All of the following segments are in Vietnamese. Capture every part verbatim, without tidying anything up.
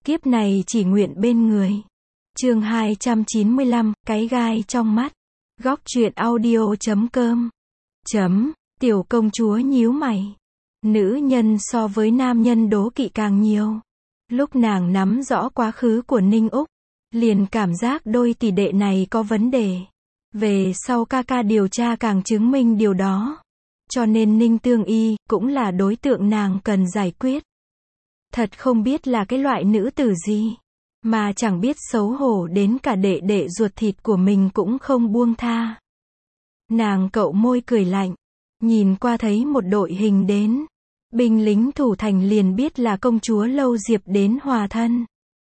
Kiếp này chỉ nguyện bên người. Chương hai trăm chín mươi lăm, cái gai trong mắt. Góc truyện audio chấm com. Chấm, tiểu công chúa nhíu mày. Nữ nhân so với nam nhân đố kỵ càng nhiều. Lúc nàng nắm rõ quá khứ của Ninh Úc, liền cảm giác đôi tỷ đệ này có vấn đề. Về sau ca ca điều tra càng chứng minh điều đó. Cho nên Ninh Tương Y cũng là đối tượng nàng cần giải quyết. Thật không biết là cái loại nữ tử gì, mà chẳng biết xấu hổ đến cả đệ đệ ruột thịt của mình cũng không buông tha. Nàng cậu môi cười lạnh, nhìn qua thấy một đội hình đến. Binh lính thủ thành liền biết là công chúa Lâu Diệp đến hòa thân.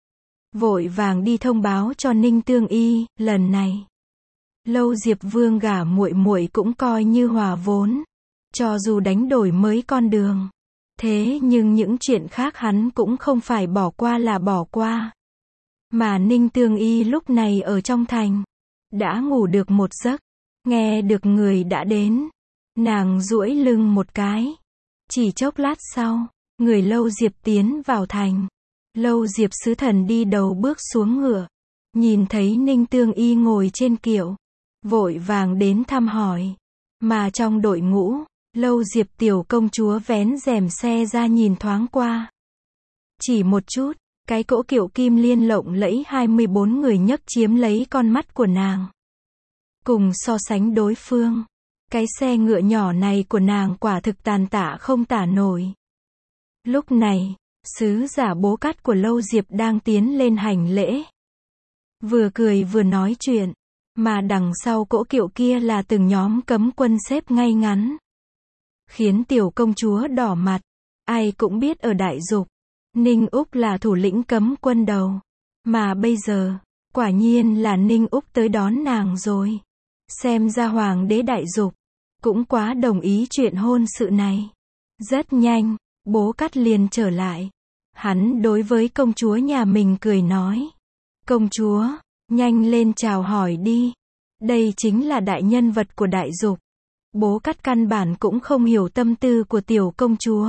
Vội vàng đi thông báo cho Ninh Tương Y, lần này Lâu Diệp Vương gả muội muội cũng coi như hòa vốn. Cho dù đánh đổi mới con đường, thế nhưng những chuyện khác hắn cũng không phải bỏ qua là bỏ qua. Mà Ninh Tương Y lúc này ở trong thành, đã ngủ được một giấc, nghe được người đã đến. Nàng duỗi lưng một cái. Chỉ chốc lát sau, người Lâu Diệp tiến vào thành. Lâu Diệp sứ thần đi đầu bước xuống ngựa, nhìn thấy Ninh Tương Y ngồi trên kiệu, vội vàng đến thăm hỏi. Mà trong đội ngũ, Lâu Diệp tiểu công chúa vén rèm xe ra nhìn thoáng qua. Chỉ một chút, cái cỗ kiệu kim liên lộng lẫy hai mươi bốn người nhấc chiếm lấy con mắt của nàng. Cùng so sánh đối phương, cái xe ngựa nhỏ này của nàng quả thực tàn tạ không tả nổi. Lúc này, sứ giả Bố Cát của Lâu Diệp đang tiến lên hành lễ. Vừa cười vừa nói chuyện, mà đằng sau cỗ kiệu kia là từng nhóm cấm quân xếp ngay ngắn. Khiến tiểu công chúa đỏ mặt. Ai cũng biết ở Đại Dục, Ninh Úc là thủ lĩnh cấm quân đầu. Mà bây giờ, quả nhiên là Ninh Úc tới đón nàng rồi. Xem ra hoàng đế Đại Dục cũng quá đồng ý chuyện hôn sự này. Rất nhanh, Bố Cát liền trở lại. Hắn đối với công chúa nhà mình cười nói: công chúa, nhanh lên chào hỏi đi. Đây chính là đại nhân vật của Đại Dục. Bố Cát căn bản cũng không hiểu tâm tư của tiểu công chúa.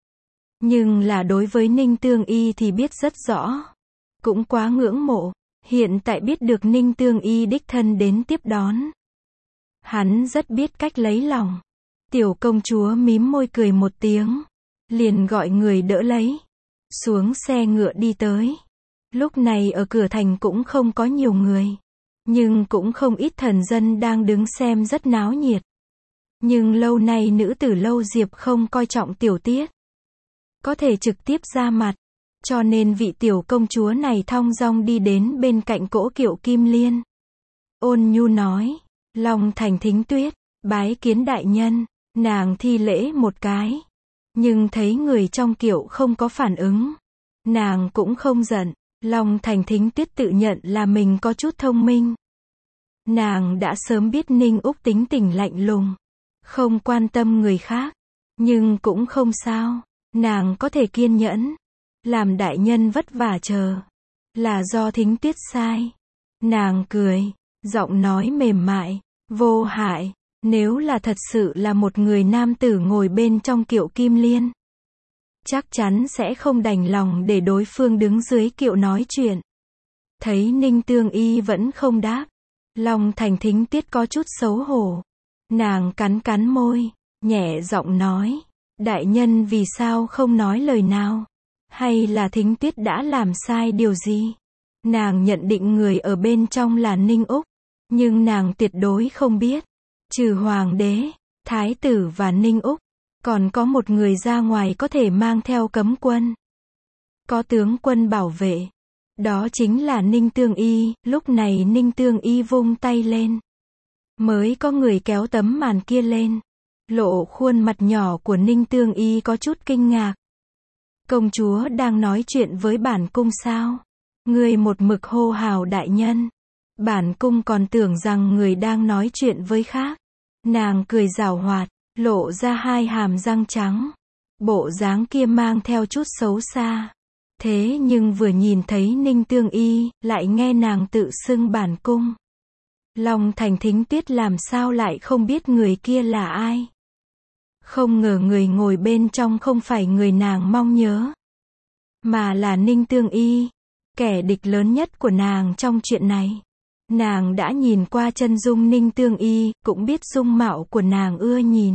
Nhưng là đối với Ninh Tương Y thì biết rất rõ. Cũng quá ngưỡng mộ. Hiện tại biết được Ninh Tương Y đích thân đến tiếp đón. Hắn rất biết cách lấy lòng. Tiểu công chúa mím môi cười một tiếng, liền gọi người đỡ lấy. Xuống xe ngựa đi tới. Lúc này ở cửa thành cũng không có nhiều người. Nhưng cũng không ít thần dân đang đứng xem rất náo nhiệt. Nhưng lâu nay nữ tử Lâu Diệp không coi trọng tiểu tiết, có thể trực tiếp ra mặt. Cho nên vị tiểu công chúa này thong dong đi đến bên cạnh cỗ kiệu kim liên. Ôn nhu nói: Long Thành Thính Tuyết, bái kiến đại nhân. Nàng thi lễ một cái. Nhưng thấy người trong kiệu không có phản ứng. Nàng cũng không giận. Long Thành Thính Tuyết tự nhận là mình có chút thông minh. Nàng đã sớm biết Ninh Úc tính tình lạnh lùng, không quan tâm người khác. Nhưng cũng không sao. Nàng có thể kiên nhẫn. Làm đại nhân vất vả chờ. Là do Thính Tuyết sai. Nàng cười. Giọng nói mềm mại, vô hại. Nếu là thật sự là một người nam tử ngồi bên trong kiệu kim liên, chắc chắn sẽ không đành lòng để đối phương đứng dưới kiệu nói chuyện. Thấy Ninh Tương Y vẫn không đáp, Long Thành Thính Tuyết có chút xấu hổ. Nàng cắn cắn môi, nhẹ giọng nói: đại nhân vì sao không nói lời nào? Hay là Thính Tuyết đã làm sai điều gì? Nàng nhận định người ở bên trong là Ninh Úc, nhưng nàng tuyệt đối không biết, trừ hoàng đế, thái tử và Ninh Úc, còn có một người ra ngoài có thể mang theo cấm quân, có tướng quân bảo vệ. Đó chính là Ninh Tương Y. Lúc này Ninh Tương Y vung tay lên, mới có người kéo tấm màn kia lên. Lộ khuôn mặt nhỏ của Ninh Tương Y có chút kinh ngạc. Công chúa đang nói chuyện với bản cung sao? Người một mực hô hào đại nhân. Bản cung còn tưởng rằng người đang nói chuyện với khác. Nàng cười giảo hoạt, lộ ra hai hàm răng trắng. Bộ dáng kia mang theo chút xấu xa. Thế nhưng vừa nhìn thấy Ninh Tương Y, lại nghe nàng tự xưng bản cung. Long Thành Thính Tuyết làm sao lại không biết người kia là ai? Không ngờ người ngồi bên trong không phải người nàng mong nhớ, mà là Ninh Tương Y. kẻ địch lớn nhất của nàng trong chuyện này. Nàng đã nhìn qua chân dung Ninh Tương Y, cũng biết dung mạo của nàng ưa nhìn.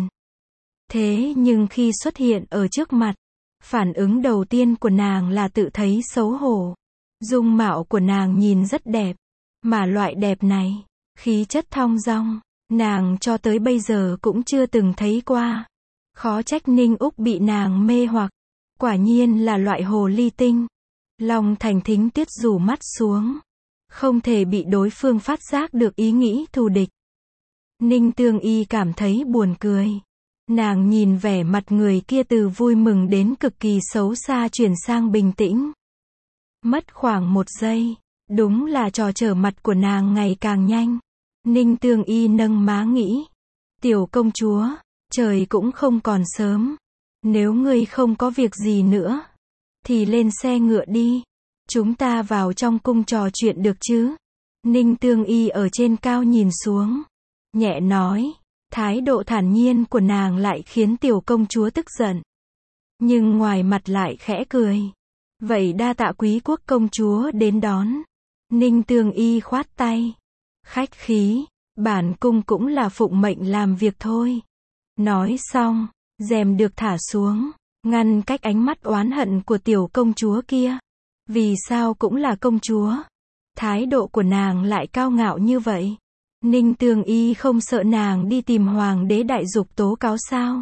Thế nhưng khi xuất hiện ở trước mặt, phản ứng đầu tiên của nàng là tự thấy xấu hổ. Dung mạo của nàng nhìn rất đẹp, mà loại đẹp này, khí chất thong dong, nàng cho tới bây giờ cũng chưa từng thấy qua. Khó trách Ninh Úc bị nàng mê hoặc, quả nhiên là loại hồ ly tinh. Long Thành Thính Tuyết rủ mắt xuống, không thể bị đối phương phát giác được ý nghĩ thù địch. Ninh Tương Y cảm thấy buồn cười. Nàng nhìn vẻ mặt người kia từ vui mừng đến cực kỳ xấu xa chuyển sang bình tĩnh. Mất khoảng một giây, đúng là trò trở mặt của nàng ngày càng nhanh. Ninh Tương Y nâng má nghĩ, tiểu công chúa, trời cũng không còn sớm. Nếu ngươi không có việc gì nữa, thì lên xe ngựa đi. Chúng ta vào trong cung trò chuyện được chứ? Ninh Tương Y ở trên cao nhìn xuống, nhẹ nói. Thái độ thản nhiên của nàng lại khiến tiểu công chúa tức giận. Nhưng ngoài mặt lại khẽ cười. Vậy đa tạ quý quốc công chúa đến đón. Ninh Tương Y khoát tay. Khách khí, bản cung cũng là phụng mệnh làm việc thôi. Nói xong, rèm được thả xuống, ngăn cách ánh mắt oán hận của tiểu công chúa kia. Vì sao cũng là công chúa? Thái độ của nàng lại cao ngạo như vậy. Ninh Tương Y không sợ nàng đi tìm Hoàng đế Đại Dục tố cáo sao?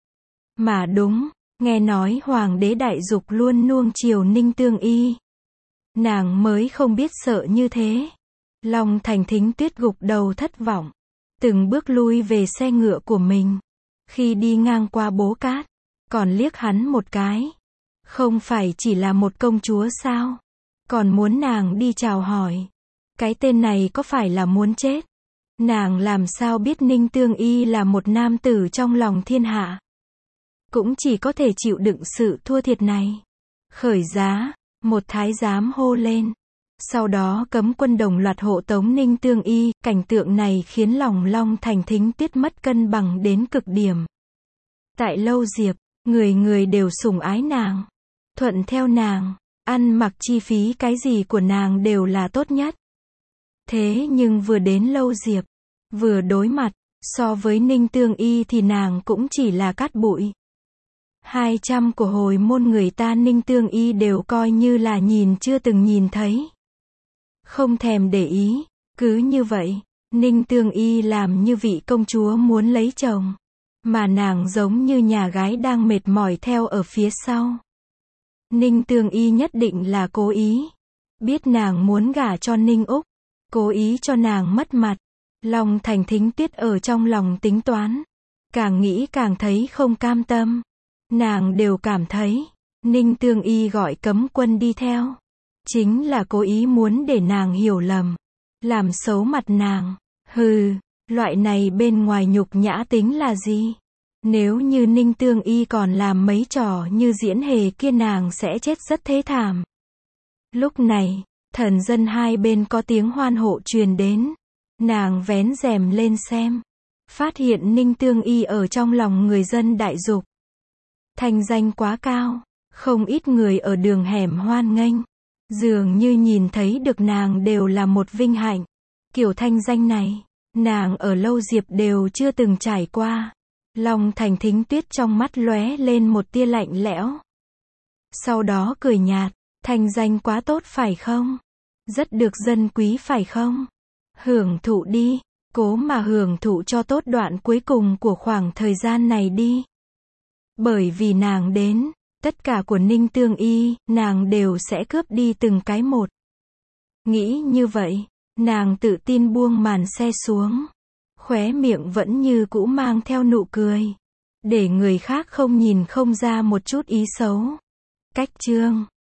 Mà đúng, nghe nói Hoàng đế Đại Dục luôn nuông chiều Ninh Tương Y. Nàng mới không biết sợ như thế. Long Thành Thính Tuyết gục đầu thất vọng, từng bước lui về xe ngựa của mình. Khi đi ngang qua Bố Cát, còn liếc hắn một cái. Không phải chỉ là một công chúa sao? Còn muốn nàng đi chào hỏi. Cái tên này có phải là muốn chết? Nàng làm sao biết Ninh Tương Y là một nam tử trong lòng thiên hạ? Cũng chỉ có thể chịu đựng sự thua thiệt này. Khởi giá, một thái giám hô lên. Sau đó cấm quân đồng loạt hộ tống Ninh Tương Y, cảnh tượng này khiến lòng Long Thành Thính Tuyết mất cân bằng đến cực điểm. Tại Lâu Diệp, người người đều sủng ái nàng, thuận theo nàng, ăn mặc chi phí cái gì của nàng đều là tốt nhất. Thế nhưng vừa đến Lâu Diệp, vừa đối mặt, so với Ninh Tương Y thì nàng cũng chỉ là cát bụi. Hai trăm của hồi môn người ta Ninh Tương Y đều coi như là nhìn chưa từng nhìn thấy. Không thèm để ý, cứ như vậy, Ninh Tương Y làm như vị công chúa muốn lấy chồng. Mà nàng giống như nhà gái đang mệt mỏi theo ở phía sau. Ninh Tương Y nhất định là cố ý. Biết nàng muốn gả cho Ninh Úc, cố ý cho nàng mất mặt. Long Thành Thính Tuyết ở trong lòng tính toán. Càng nghĩ càng thấy không cam tâm. Nàng đều cảm thấy, Ninh Tương Y gọi cấm quân đi theo. Chính là cố ý muốn để nàng hiểu lầm. Làm xấu mặt nàng. Hừ, loại này bên ngoài nhục nhã tính là gì? Nếu như Ninh Tương Y còn làm mấy trò như diễn hề kia nàng sẽ chết rất thê thảm. Lúc này, thần dân hai bên có tiếng hoan hô truyền đến. Nàng vén rèm lên xem. Phát hiện Ninh Tương Y ở trong lòng người dân Đại Dục. Thành danh quá cao, không ít người ở đường hẻm hoan nghênh. Dường như nhìn thấy được nàng đều là một vinh hạnh. Kiểu thanh danh này, nàng ở Lâu Diệp đều chưa từng trải qua. Long Thành Thính Tuyết trong mắt lóe lên một tia lạnh lẽo. Sau đó cười nhạt, thanh danh quá tốt phải không? Rất được dân quý phải không? Hưởng thụ đi, cố mà hưởng thụ cho tốt đoạn cuối cùng của khoảng thời gian này đi. Bởi vì nàng đến, tất cả của Ninh Tương Y, nàng đều sẽ cướp đi từng cái một. Nghĩ như vậy, nàng tự tin buông màn xe xuống. Khóe miệng vẫn như cũ mang theo nụ cười. Để người khác không nhìn không ra một chút ý xấu. Cách chương